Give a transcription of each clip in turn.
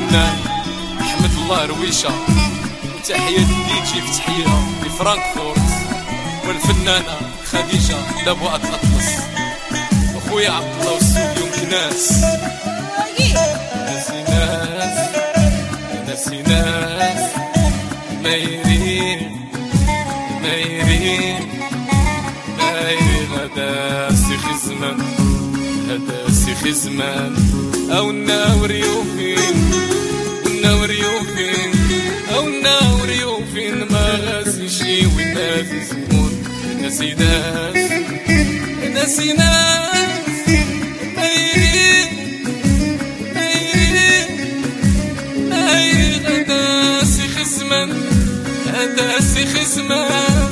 الفنان أحمد الله رويشة، وتحية ديجي في تحية لفرانكفورت، والفنانة خديجة لابو أطلس، وخويا عبد الله والسوق يمكناس. ناسي ناس ناسي ناس مايرين مايرين مايرين هدا سيخي زمان، هدا سيخي زمان. أو ناوريو فين وناوريو فين، أو ناوريو فين ما غازي شي ونازي زمون. ناسي ناس ناسي ناس مايرين مايرين مايرين هدا سيخي زمان، هدا سيخي زمان.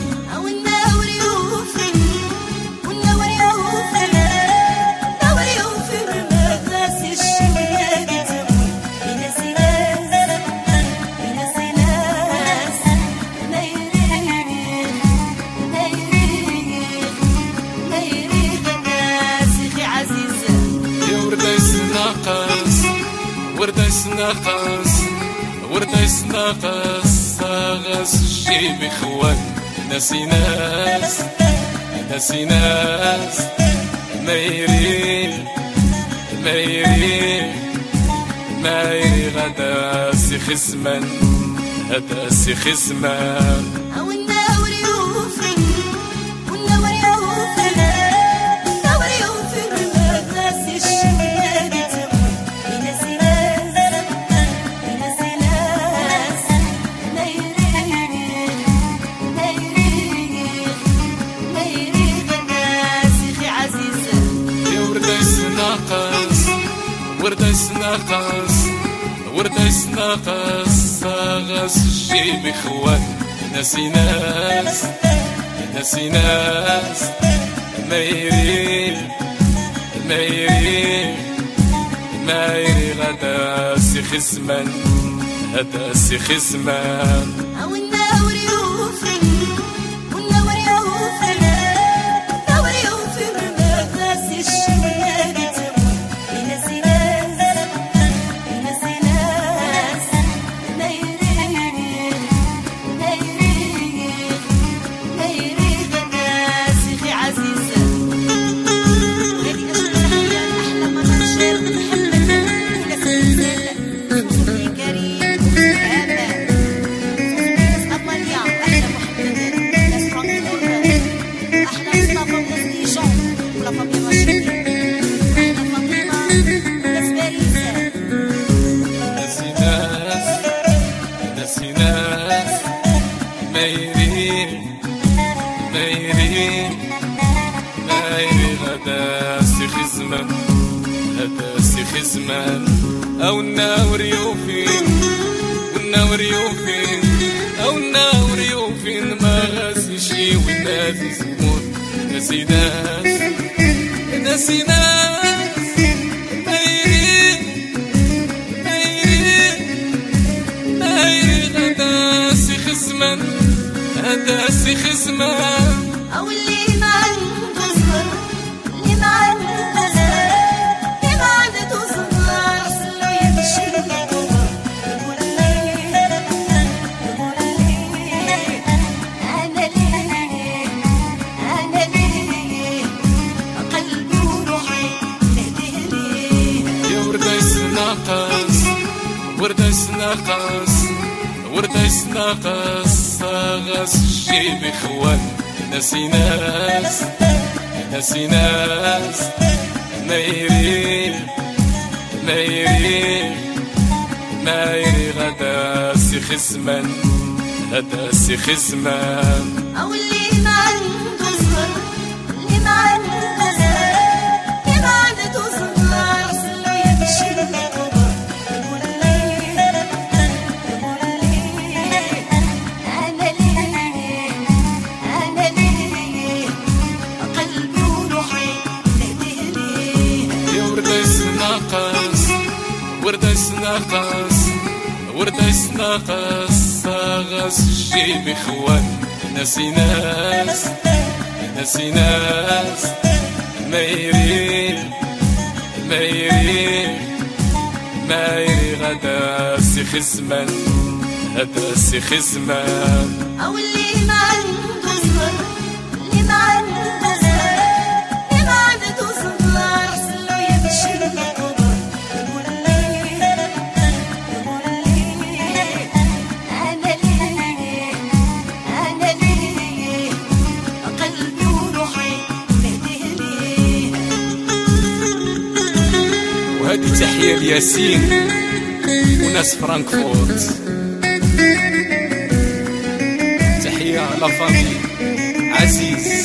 وردايس ناقص وردايس ناقص صاغس الشي بخوان. ناسي ناس ناسي ناس مايرين مايرين مايري غدا سيخي زمان، هدا سيخي زمان. وردايس ناقص وردايس ناقص صاغس الشي بخوان. ناسي ناس ناسي ناس مايرين مايرين مايري غدا سيخي زمان، هدا سيخي زمان. مايرين مايرين مايري غدا سيخي زمان، هدا سيخي زمان. أو ناوريو فين وناوريو فين، أو ناوريو فين ما غازي شي ونازي زمون. ناسي ناس ناسي ناس مايرين مايرين مايري غدا سيخي زمان، هدا سيخي زمان. أو اللي ما عنده صبر، اللي ما عنده زمان، اللي ما عنده صبر أصله يمشي يكبر. يقول لي يقول لي أنا ليه أنا ليه، قلبي وروحي نهديه ليه. يا وردايس ناقص وردايس ناقص وردايس ناقص صاغس الشي بخوان. ناسي ناس ناسي ناس مايرين مايرين مايري غدا سيخي زمان، هدا سيخي زمان. أو اللي ما عنده صبر، اللي ما عنده زمان، اللي ما عنده صبر أصله يمشي يكبر. وردايس ناقص وردايس ناقص صاغس الشي بخوان. ناسي ناس ناسي ناس مايرين مايرين مايري غدا سيخ زمان، هذا سيخ زمان. او اللي ما عنده صبر، اللي ما عنده صبر، اللي ما عنده صبر احسن له يمشي للقبر. يقول لي انا ليه، انا ليه قلبي وروحي نهديه ليه. وهذه تحية لياسين وناس فرانكفورت، تحية على فامي عزيز